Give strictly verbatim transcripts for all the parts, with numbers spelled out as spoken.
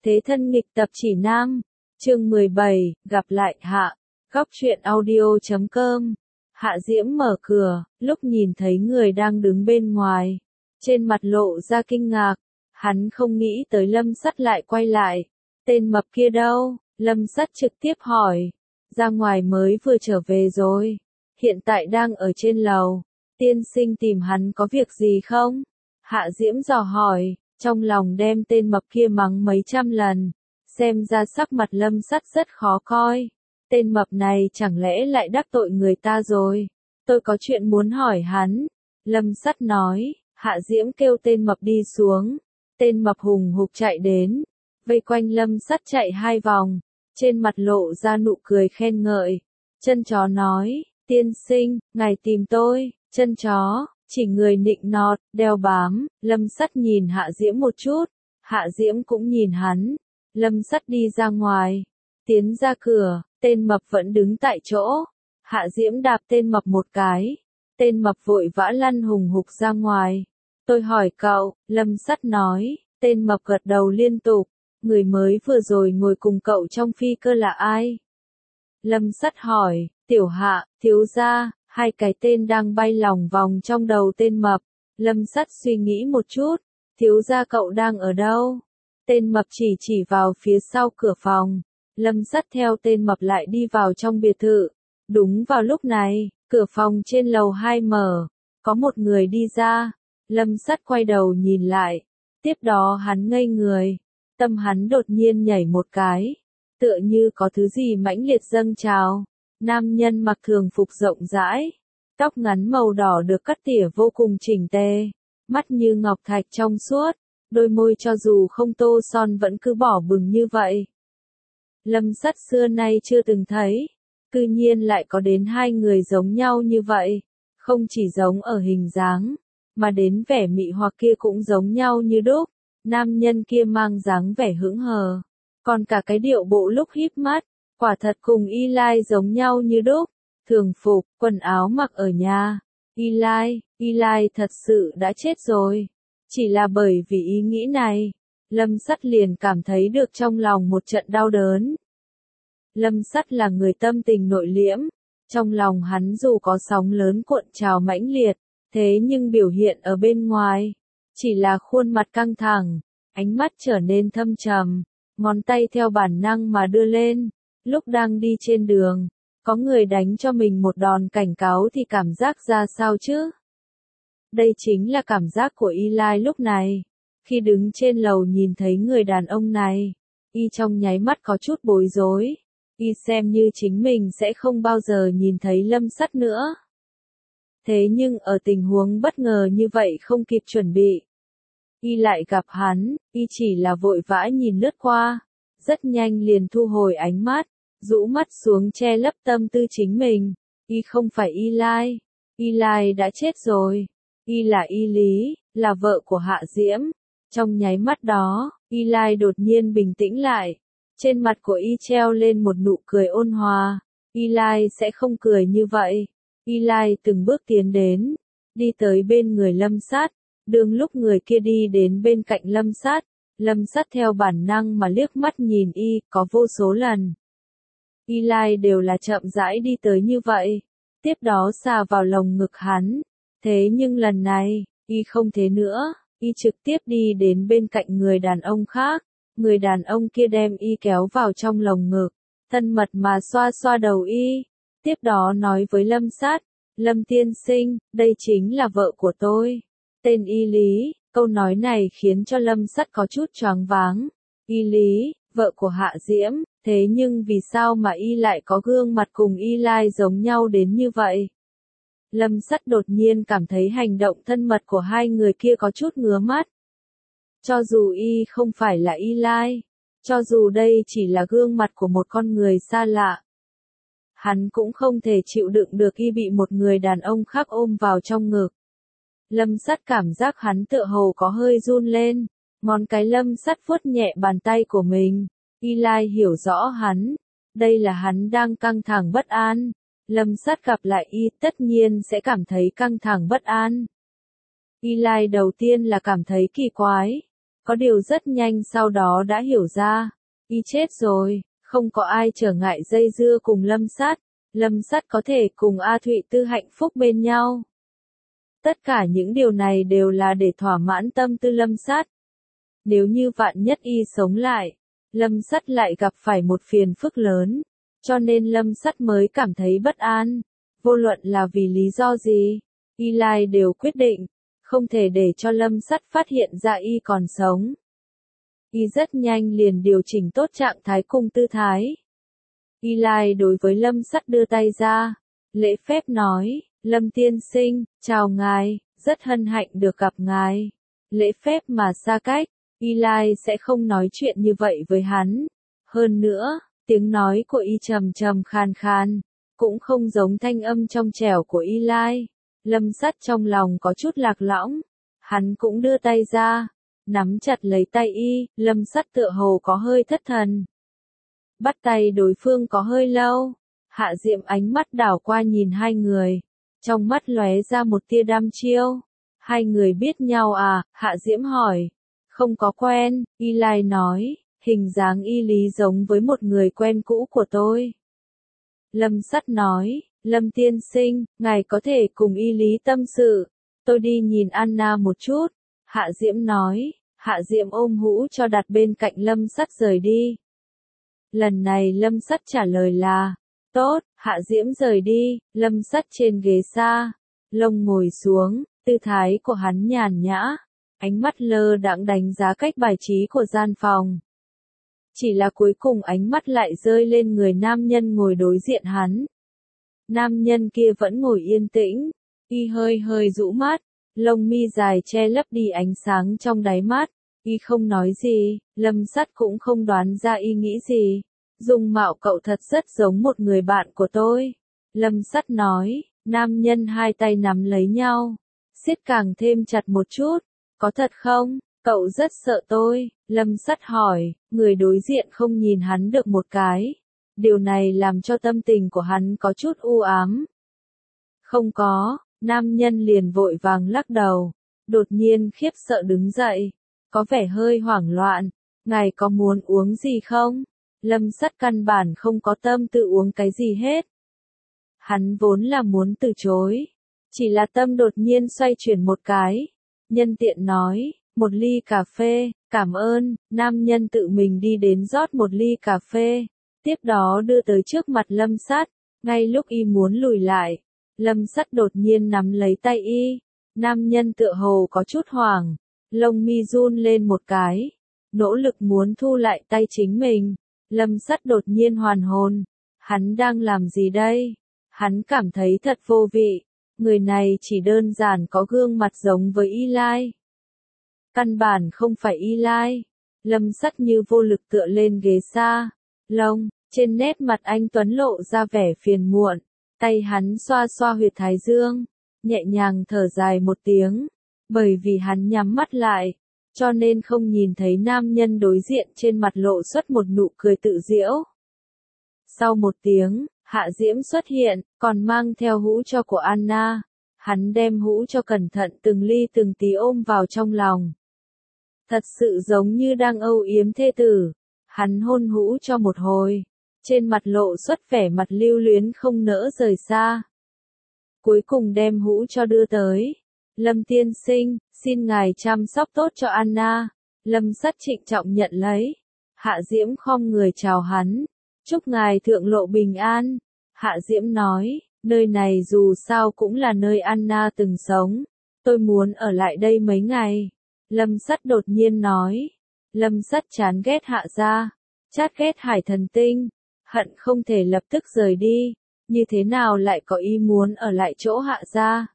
Thế thân nghịch tập chỉ nam, chương mười bảy, gặp lại Hạ, góc truyện audio chấm com. Hạ Diễm mở cửa, lúc nhìn thấy người đang đứng bên ngoài, trên mặt lộ ra kinh ngạc, hắn không nghĩ tới Lâm Sắt lại quay lại. Tên mập kia đâu? Lâm Sắt trực tiếp hỏi. Ra ngoài mới vừa trở về rồi, hiện tại đang ở trên lầu. Tiên sinh tìm hắn có việc gì không? Hạ Diễm dò hỏi, trong lòng đem tên mập kia mắng mấy trăm lần, xem ra sắc mặt Lâm Sắt rất khó coi. Tên mập này chẳng lẽ lại đắc tội người ta rồi? Tôi có chuyện muốn hỏi hắn. Lâm Sắt nói. Hạ Diễm kêu tên mập đi xuống. Tên mập hùng hục chạy đến, vây quanh Lâm Sắt chạy hai vòng, trên mặt lộ ra nụ cười khen ngợi. Chân chó nói, tiên sinh, ngài tìm tôi. Chân chó, chỉ người nịnh nọt, đeo bám. Lâm Sắt nhìn Hạ Diễm một chút, Hạ Diễm cũng nhìn hắn. Lâm Sắt đi ra ngoài, tiến ra cửa, tên mập vẫn đứng tại chỗ. Hạ Diễm đạp tên mập một cái, tên mập vội vã lăn hùng hục ra ngoài. Tôi hỏi cậu, Lâm Sắt nói. Tên mập gật đầu liên tục. Người mới vừa rồi ngồi cùng cậu trong phi cơ là ai? Lâm Sắt hỏi. Tiểu Hạ, thiếu gia. Hai cái tên đang bay lòng vòng trong đầu tên mập. Lâm Sắt suy nghĩ một chút. Thiếu gia cậu đang ở đâu? Tên mập chỉ chỉ vào phía sau cửa phòng. Lâm Sắt theo tên mập lại đi vào trong biệt thự. Đúng vào lúc này, cửa phòng trên lầu hai mở. Có một người đi ra. Lâm Sắt quay đầu nhìn lại. Tiếp đó hắn ngây người. Tâm hắn đột nhiên nhảy một cái. Tựa như có thứ gì mãnh liệt dâng trào. Nam nhân mặc thường phục rộng rãi. Tóc ngắn màu đỏ được cắt tỉa vô cùng chỉnh tề. Mắt như ngọc thạch trong suốt. Đôi môi cho dù không tô son vẫn cứ bỏ bừng như vậy. Lâm Sắt xưa nay chưa từng thấy. Cư nhiên lại có đến hai người giống nhau như vậy. Không chỉ giống ở hình dáng, mà đến vẻ mị hoặc kia cũng giống nhau như đúc. Nam nhân kia mang dáng vẻ hững hờ, còn cả cái điệu bộ lúc híp mắt, quả thật cùng Eli giống nhau như đúc. Thường phục, quần áo mặc ở nhà. Eli, Eli thật sự đã chết rồi. Chỉ là bởi vì ý nghĩ này, Lâm Sắt liền cảm thấy được trong lòng một trận đau đớn. Lâm Sắt là người tâm tình nội liễm, trong lòng hắn dù có sóng lớn cuộn trào mãnh liệt, thế nhưng biểu hiện ở bên ngoài chỉ là khuôn mặt căng thẳng, ánh mắt trở nên thâm trầm, ngón tay theo bản năng mà đưa lên. Lúc đang đi trên đường, có người đánh cho mình một đòn cảnh cáo thì cảm giác ra sao chứ? Đây chính là cảm giác của Eli lúc này. Khi đứng trên lầu nhìn thấy người đàn ông này, y trong nháy mắt có chút bối rối. Y xem như chính mình sẽ không bao giờ nhìn thấy Lâm Sắt nữa. Thế nhưng ở tình huống bất ngờ như vậy không kịp chuẩn bị, y lại gặp hắn. Y chỉ là vội vã nhìn lướt qua, rất nhanh liền thu hồi ánh mắt, rũ mắt xuống che lấp tâm tư chính mình. Y không phải Eli, Eli đã chết rồi. Y là Y Lý, là vợ của Hạ Diễm. Trong nháy mắt đó, Eli đột nhiên bình tĩnh lại. Trên mặt của y treo lên một nụ cười ôn hòa. Eli sẽ không cười như vậy. Eli từng bước tiến đến, đi tới bên người Lâm Sắt. Đương lúc người kia đi đến bên cạnh Lâm Sắt, Lâm Sắt theo bản năng mà liếc mắt nhìn y, có vô số lần. Eli đều là chậm rãi đi tới như vậy, tiếp đó xà vào lồng ngực hắn. Thế nhưng lần này, y không thế nữa, y trực tiếp đi đến bên cạnh người đàn ông khác. Người đàn ông kia đem y kéo vào trong lồng ngực, thân mật mà xoa xoa đầu y. Tiếp đó nói với Lâm Sắt, Lâm tiên sinh, đây chính là vợ của tôi. Tên Y Lý. Câu nói này khiến cho Lâm Sắt có chút choáng váng. Y Lý, vợ của Hạ Diễm, thế nhưng vì sao mà y lại có gương mặt cùng Eli giống nhau đến như vậy? Lâm Sắt đột nhiên cảm thấy hành động thân mật của hai người kia có chút ngứa mắt. Cho dù y không phải là Eli, cho dù đây chỉ là gương mặt của một con người xa lạ, hắn cũng không thể chịu đựng được y bị một người đàn ông khác ôm vào trong ngực. Lâm Sắt cảm giác hắn tựa hồ có hơi run lên, ngón cái Lâm Sắt vuốt nhẹ bàn tay của mình. Eli hiểu rõ hắn, đây là hắn đang căng thẳng bất an. Lâm Sắt gặp lại y tất nhiên sẽ cảm thấy căng thẳng bất an. Eli đầu tiên là cảm thấy kỳ quái, Có điều rất nhanh sau đó đã hiểu ra, y chết rồi, không có ai trở ngại dây dưa cùng Lâm Sắt, Lâm Sắt có thể cùng A Thụy Tư hạnh phúc bên nhau. Tất cả những điều này đều là để thỏa mãn tâm tư Lâm Sắt. Nếu như vạn nhất y sống lại, Lâm Sắt lại gặp phải một phiền phức lớn, cho nên Lâm Sắt mới cảm thấy bất an. Vô luận là vì lý do gì, Y Lai đều quyết định, không thể để cho Lâm Sắt phát hiện ra y còn sống. Y rất nhanh liền điều chỉnh tốt trạng thái cùng tư thái. Y Lai đối với Lâm Sắt đưa tay ra, lễ phép nói, Lâm tiên sinh, chào ngài, rất hân hạnh được gặp ngài. Lễ phép mà xa cách, Y Lai sẽ không nói chuyện như vậy với hắn. Hơn nữa, tiếng nói của y trầm trầm khan khan, cũng không giống thanh âm trong trẻo của Y Lai. Lâm Sắt trong lòng có chút lạc lõng, hắn cũng đưa tay ra, nắm chặt lấy tay y, Lâm Sắt tựa hồ có hơi thất thần. Bắt tay đối phương có hơi lâu, Hạ Diệm ánh mắt đảo qua nhìn hai người, trong mắt lóe ra một tia đăm chiêu. Hai người biết nhau à? Hạ Diễm hỏi. Không có quen, Y Lai nói, hình dáng y lý giống với một người quen cũ của tôi. Lâm Sắt nói, Lâm tiên sinh, ngài có thể cùng y lý tâm sự, tôi đi nhìn Anna một chút. Hạ Diễm nói, Hạ Diễm ôm hũ cho đặt bên cạnh Lâm Sắt rời đi. Lần này Lâm Sắt trả lời là, tốt. Hạ Diễm rời đi, Lâm Sắt trên ghế xa, lông ngồi xuống, tư thái của hắn nhàn nhã, ánh mắt lơ đãng đánh giá cách bài trí của gian phòng. Chỉ là cuối cùng ánh mắt lại rơi lên người nam nhân ngồi đối diện hắn. Nam nhân kia vẫn ngồi yên tĩnh, y hơi hơi rũ mắt, lông mi dài che lấp đi ánh sáng trong đáy mắt, y không nói gì, Lâm Sắt cũng không đoán ra y nghĩ gì. Dung mạo cậu thật rất giống một người bạn của tôi. Lâm Sắt nói, nam nhân hai tay nắm lấy nhau, siết càng thêm chặt một chút. Có thật không? Cậu rất sợ tôi. Lâm Sắt hỏi, người đối diện không nhìn hắn được một cái. Điều này làm cho tâm tình của hắn có chút u ám. Không có, nam nhân liền vội vàng lắc đầu. Đột nhiên khiếp sợ đứng dậy, có vẻ hơi hoảng loạn. Ngài có muốn uống gì không? Lâm Sắt căn bản không có tâm tự uống cái gì hết. Hắn vốn là muốn từ chối, chỉ là tâm đột nhiên xoay chuyển một cái. Nhân tiện nói, một ly cà phê, cảm ơn. Nam nhân tự mình đi đến rót một ly cà phê, tiếp đó đưa tới trước mặt Lâm Sắt. Ngay lúc y muốn lùi lại, Lâm Sắt đột nhiên nắm lấy tay y. Nam nhân tựa hồ có chút hoảng, lông mi run lên một cái, nỗ lực muốn thu lại tay chính mình. Lâm Sắt đột nhiên hoàn hồn, hắn đang làm gì đây? Hắn cảm thấy thật vô vị, người này chỉ đơn giản có gương mặt giống với Y Lai. Căn bản không phải Y Lai. Lâm Sắt như vô lực tựa lên ghế xa, lông, trên nét mặt anh Tuấn lộ ra vẻ phiền muộn, tay hắn xoa xoa huyệt thái dương, nhẹ nhàng thở dài một tiếng, bởi vì hắn nhắm mắt lại, cho nên không nhìn thấy nam nhân đối diện trên mặt lộ xuất một nụ cười tự giễu. Sau một tiếng, Hạ Diễm xuất hiện, còn mang theo hũ cho của Anna. Hắn đem hũ cho cẩn thận từng ly từng tí ôm vào trong lòng. Thật sự giống như đang âu yếm thê tử. Hắn hôn hũ cho một hồi, trên mặt lộ xuất vẻ mặt lưu luyến không nỡ rời xa. Cuối cùng đem hũ cho đưa tới. Lâm tiên sinh, xin ngài chăm sóc tốt cho Anna. Lâm Sắt trịnh trọng nhận lấy. Hạ Diễm khom người chào hắn. Chúc ngài thượng lộ bình an. Hạ Diễm nói, nơi này dù sao cũng là nơi Anna từng sống. Tôi muốn ở lại đây mấy ngày. Lâm Sắt đột nhiên nói. Lâm Sắt chán ghét Hạ gia, chát ghét Hải Thần Tinh, hận không thể lập tức rời đi. Như thế nào lại có ý muốn ở lại chỗ Hạ gia?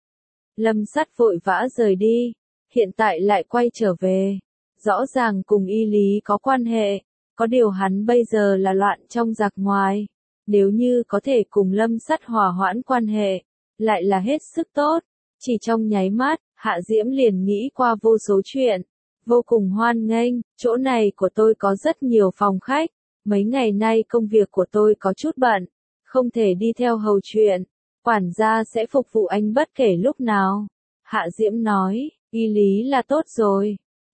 Lâm Sắt vội vã rời đi, hiện tại lại quay trở về. Rõ ràng cùng Y Lý có quan hệ, có điều hắn bây giờ là loạn trong giặc ngoài. Nếu như có thể cùng Lâm Sắt hòa hoãn quan hệ, lại là hết sức tốt. Chỉ trong nháy mắt, Hạ Diễm liền nghĩ qua vô số chuyện. Vô cùng hoan nghênh, chỗ này của tôi có rất nhiều phòng khách. Mấy ngày nay công việc của tôi có chút bận, không thể đi theo hầu chuyện. Quản gia sẽ phục vụ anh bất kể lúc nào. Hạ Diễm nói, Y Lý là tốt rồi.